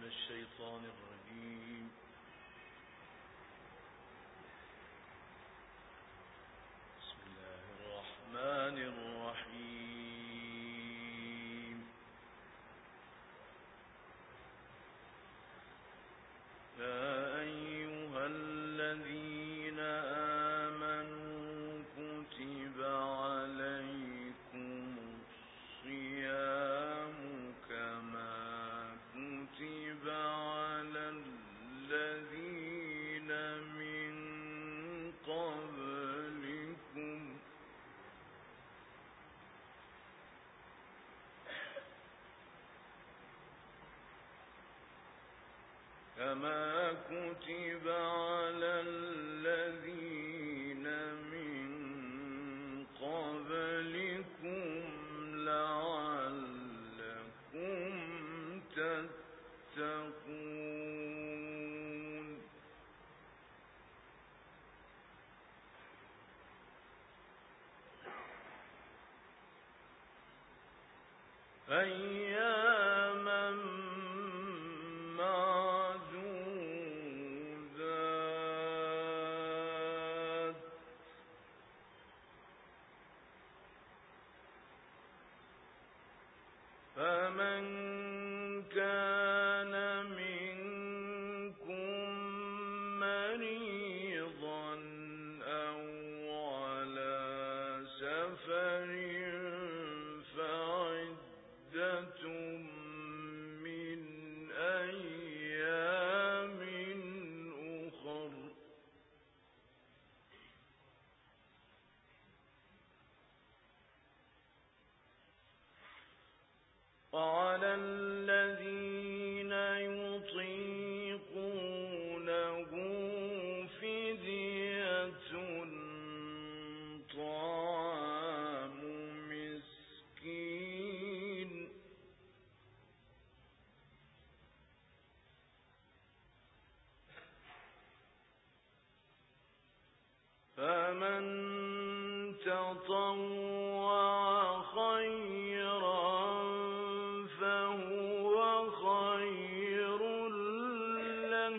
الشيطان الرجيم. بسم الله الرحمن الرحيم. يا أيها الذين آمنوا كتب عليكم الصيام كما كتب على الذين من قبلكم لعلكم تتقون. أياما معدودات، فمن كان منكم مريضا أو على سفر فعدة من أيام أخر. وعلى الذين يطيقونه فدية طعام مسكين، فمن تطوع خيرا فهو خير له،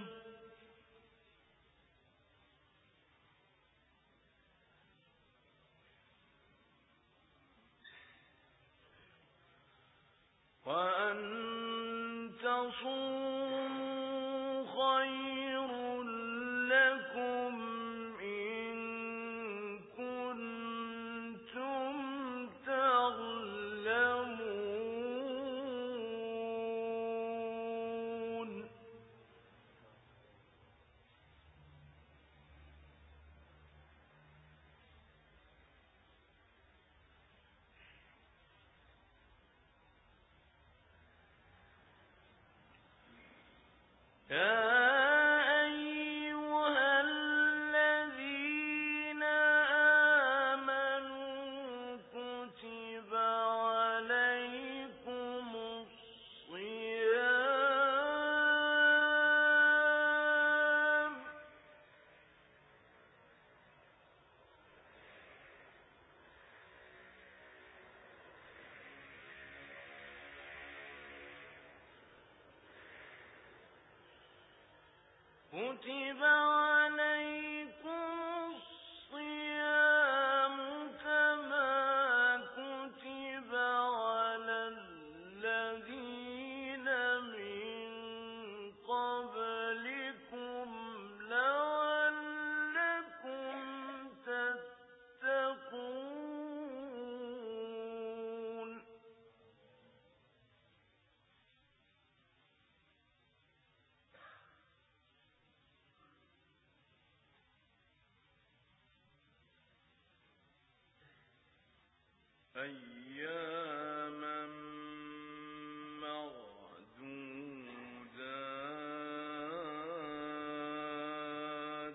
وأن تصوموا خير لكم إن كنتم تعلمون. يا أيها الذين آمنوا كتب عليكم الصيام كما كتب على الذين من قبلكم لعلكم تتقون. أياما معدودات،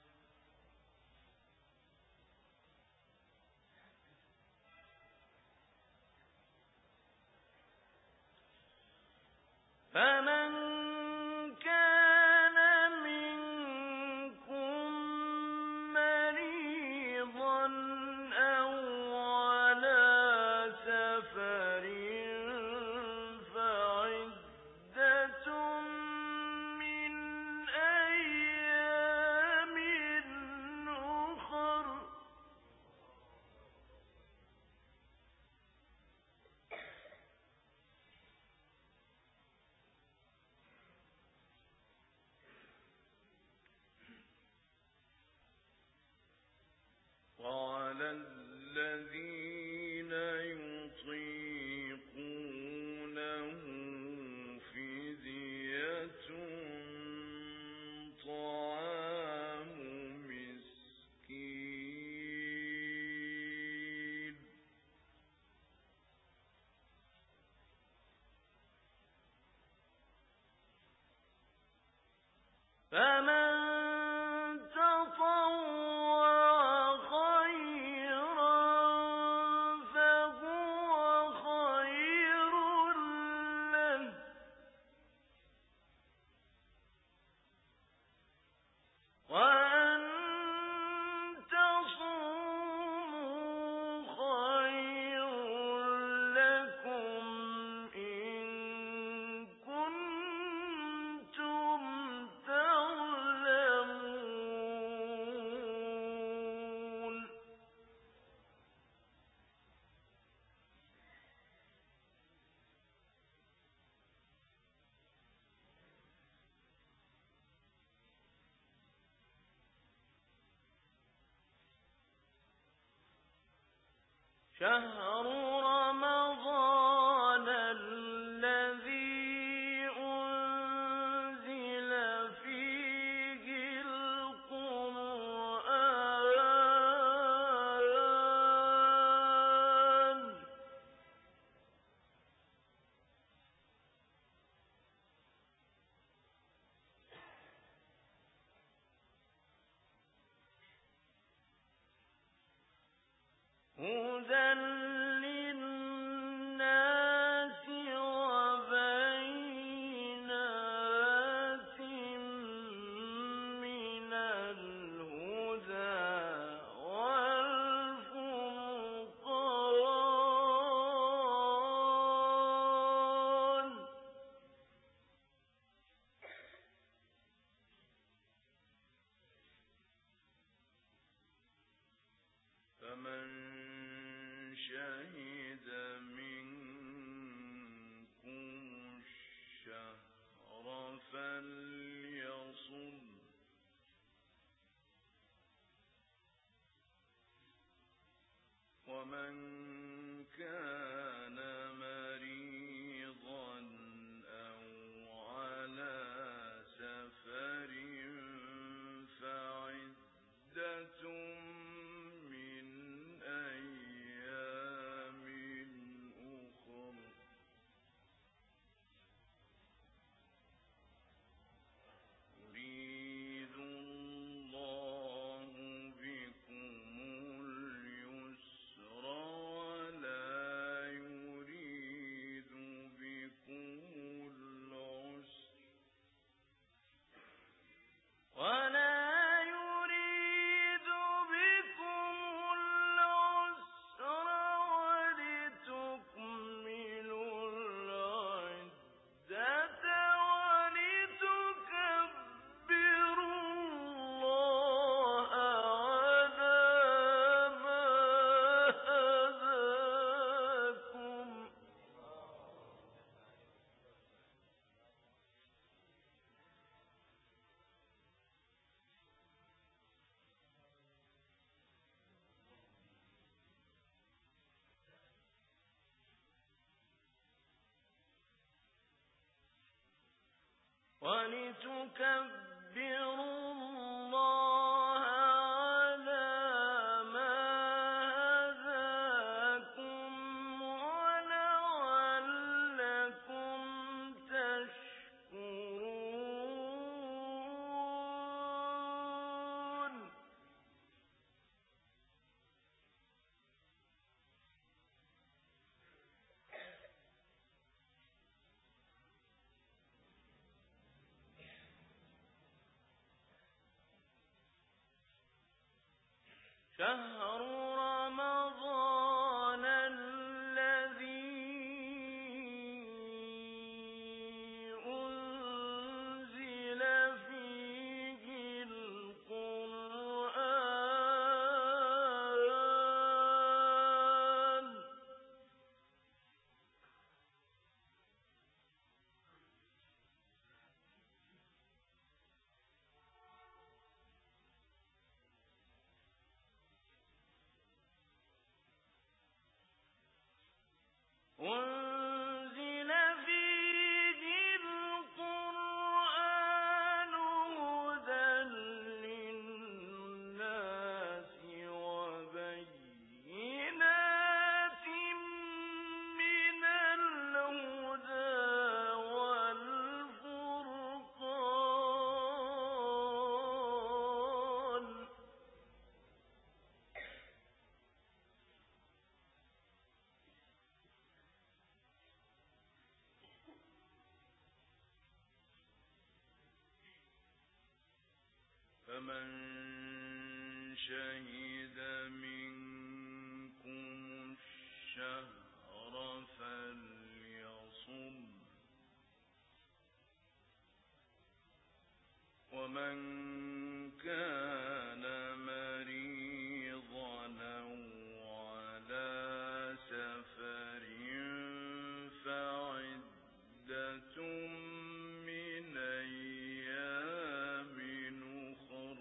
فمن كان منكم مريضا أو على سفر فمن تطوع خيرا فهو خير له وأن تصوموا خير لكم إن كنتم تعلمون شهر رمضان الذي أنزل فيه القرآن هدى للناس وبينات من الهدى والفرقان فمن شهد منكم الشهر فليصم ومن كان مريضا أو على سفر فعدة من أيام أخر يريد الله بكم اليسر ولا يريد بكم العسر ولتكملوا العدة ولتكبروا الله على ما هداكم ولتكبروا الله على ما هداكم ولعلكم تشكرون شهر رمضان الذي أنزل فيه القرآن أنزل فيه القرآن هدى للناس وبينات من الهدى والفرقان فمن شهد منكم الشهر فليصم ومن كان مريضا أو على سفر فعدة من أيام أخر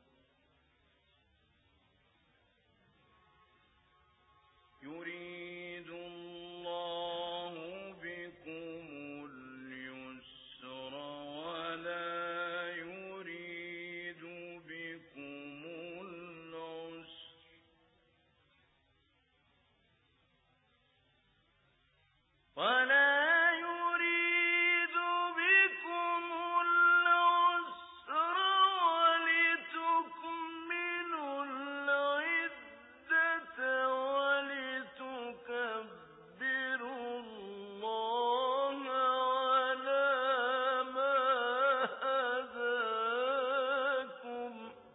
يريد الله بكم اليسر ولا يريد بكم العسر ولتكملوا العدة ولتكبروا الله على ما هداكم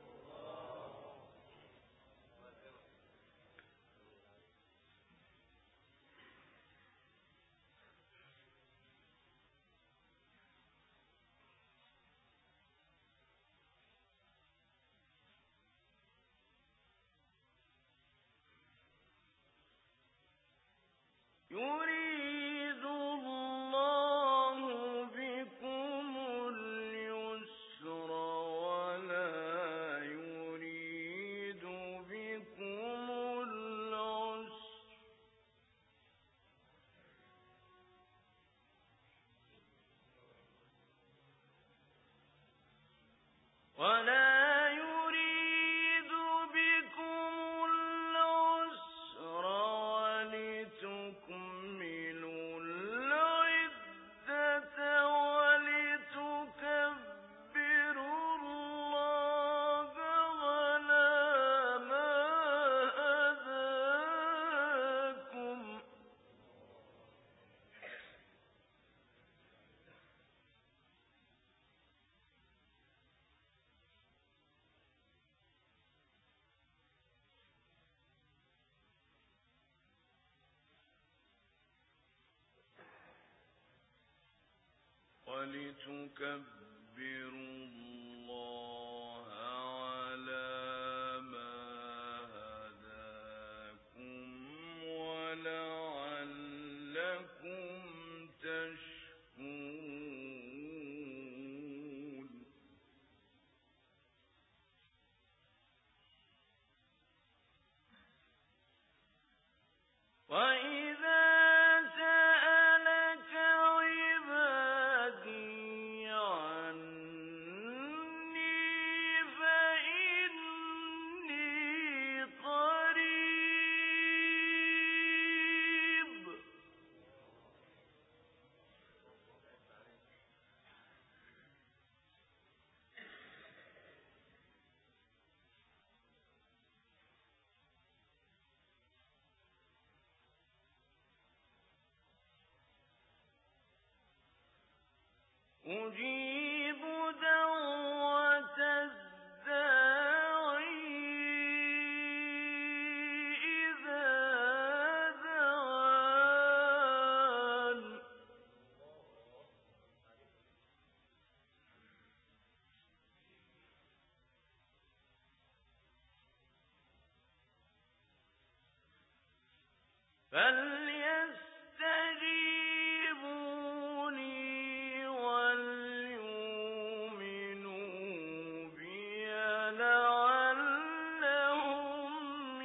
يريد الله بكم اليسر ولا يريد بكم العسر ولتكملوا العدة ولتكبروا الله على ما هداكم ولتكبروا الله على ما هداكم ولعلكم تشكرون وإذا سألك عبادي عني فإني قريب أجيب دعوة الداعي إذا دعان فليستجيبوا لي وليؤمنوا بي لعلهم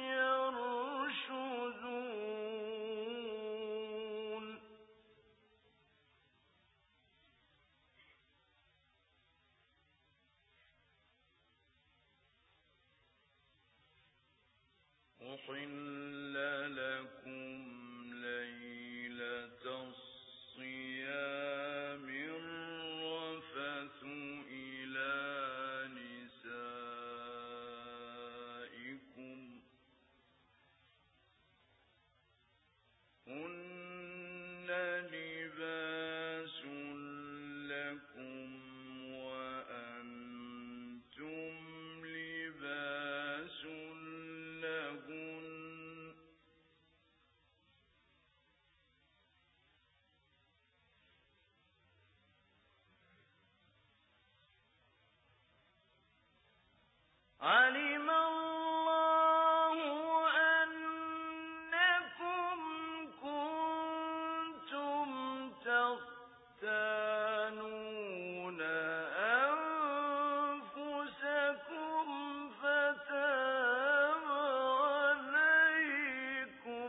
يرشدون أحل لكم ليلة الصيام الرفث إلى نسائكم هن لباس لكم وأنتم علم الله أنكم كنتم تختانون أنفسكم فتاب عليكم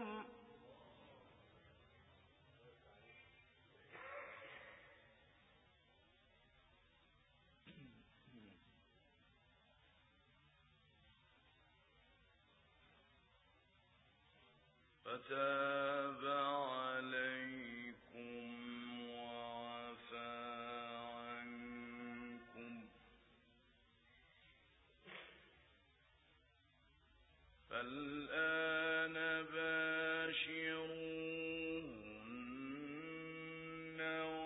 وعفى عنكم فالآن باشروهن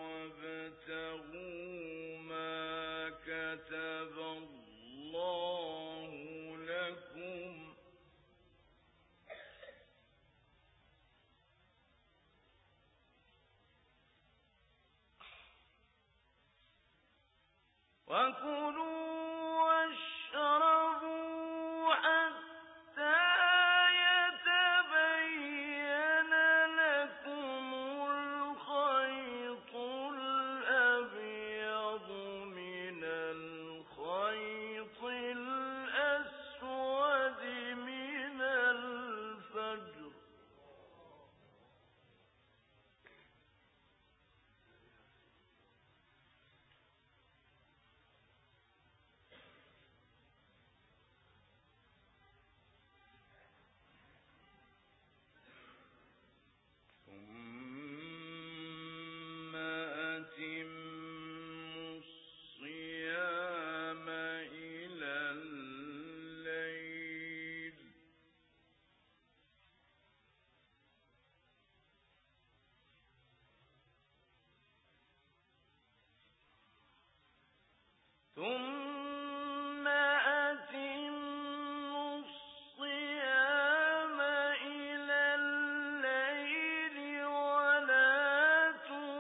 وابتغوا ما كتب الله لكم وكلوا واشربوا حتى يتبين لكم الخيط الأبيض من الخيط الأسود من الفجر ثم أتموا الصيام إلى الليل ثم أتموا الصيام إلى الليل ولا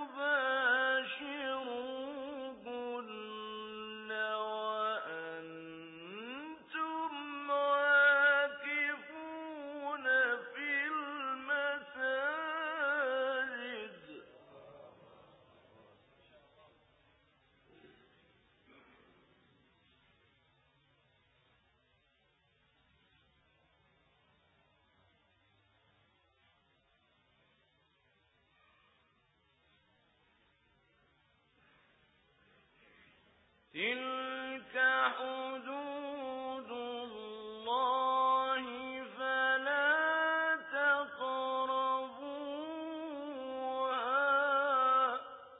تباشروهن وأنتم عاكفون في المساجد تلك حدود الله فلا تقربوها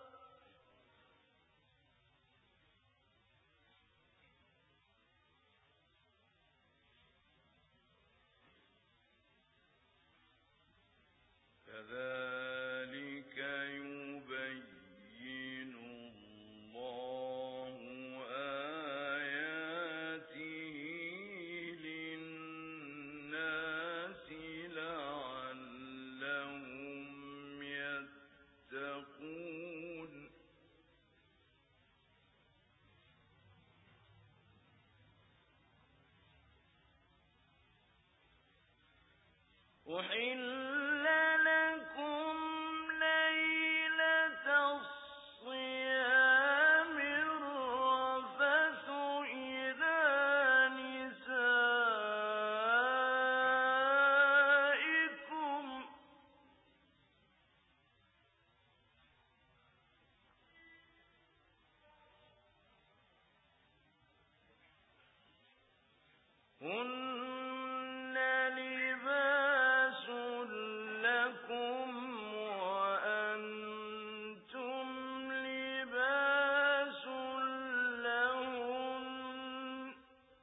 كذلك يبين الله آياته للناس لعلهم يتقون أحل لكم ليلة الصيام الرفث إلى نسائكم هن لباس لكم وأنتم لباس لهن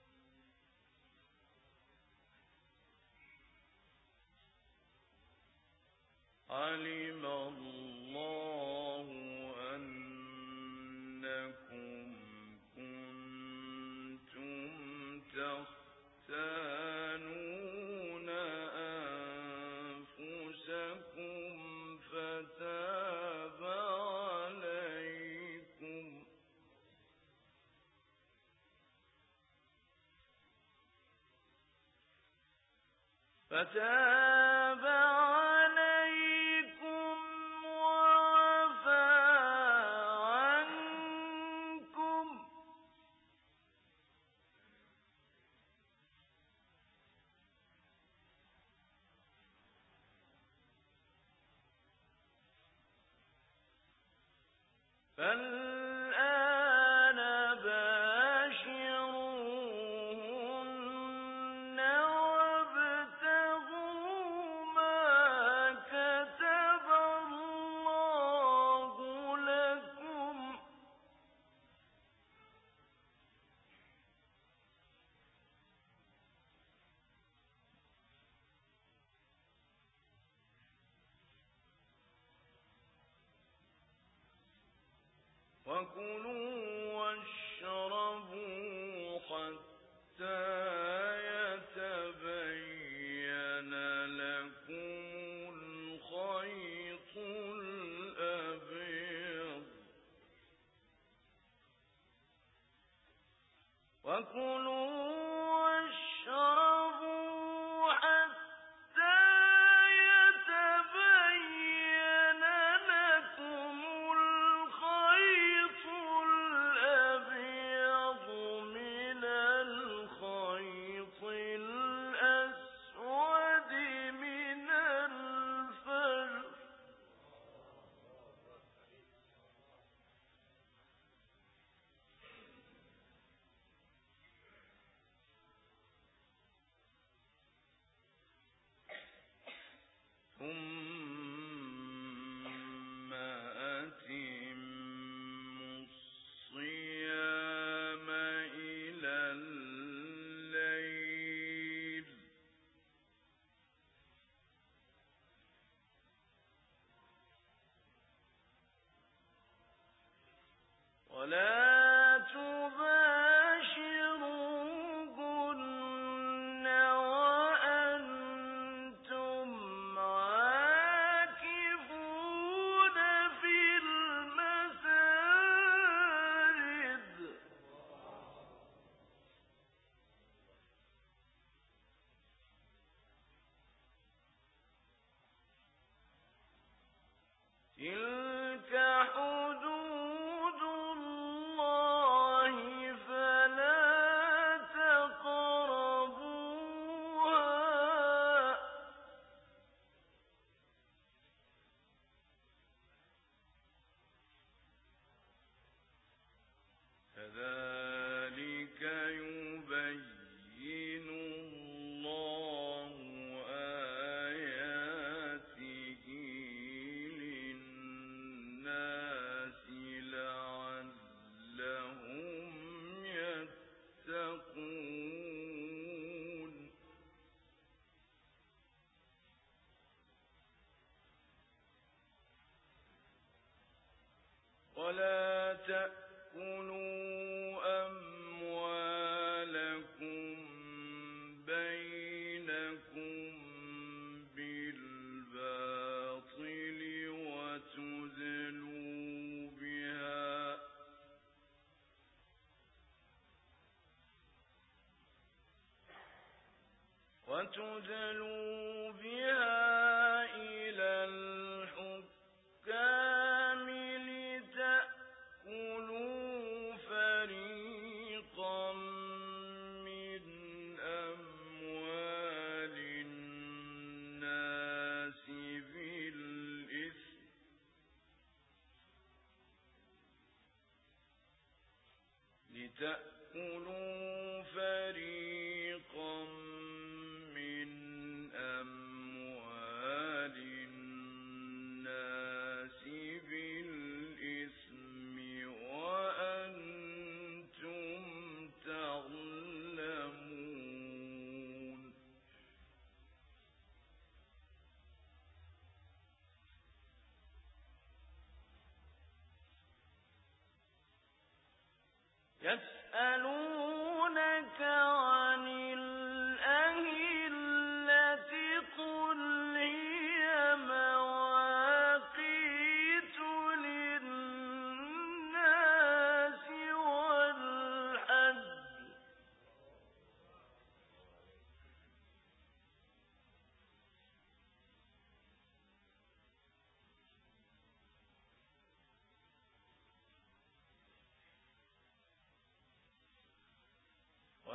علم الله أنكم كنتم تختانون أنفسكم فتاب عليكم فتاب عليكم وعفى عنكم فالآن باشروهن وابتغوا ما كتب الله لكم وكلوا واشربوا حتى يتبين لكم الخيط الأبيض وكلوا واشربوا حتى يتبين لكم الخيط الأبيض من الخيط الأسود من الفجر ثم أتموا الصيام إلى الليل ولا تباشروهن وأنتم عاكفون في المساجد تلك حدود الله فلا تقربوها كذلك يبين الله آياته للناس لعلهم يتقون ولا تأكلوا أموالكم بينكم بالباطل وتدلوا بها إلى الحكام لتأكلوا فريقا من أموال الناس بالإثم لتأكلوا فريقا من أموال الناس بالإثم وأنتم تعلمون يسألونك عن الأهلة قل هي مواقيت للناس والحج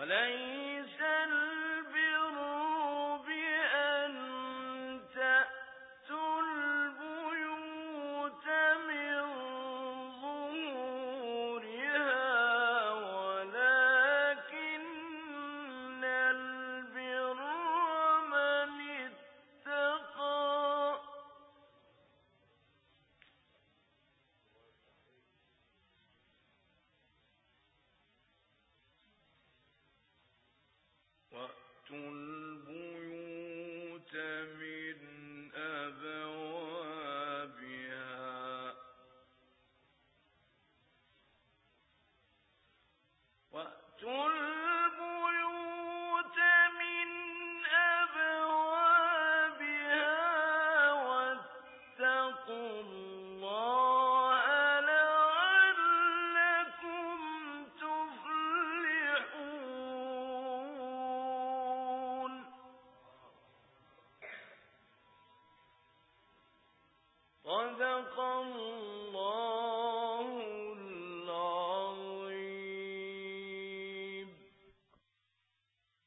وليس البر بأن تأتوا البيوت من ظهورها ولكن البر من اتقى وأتوا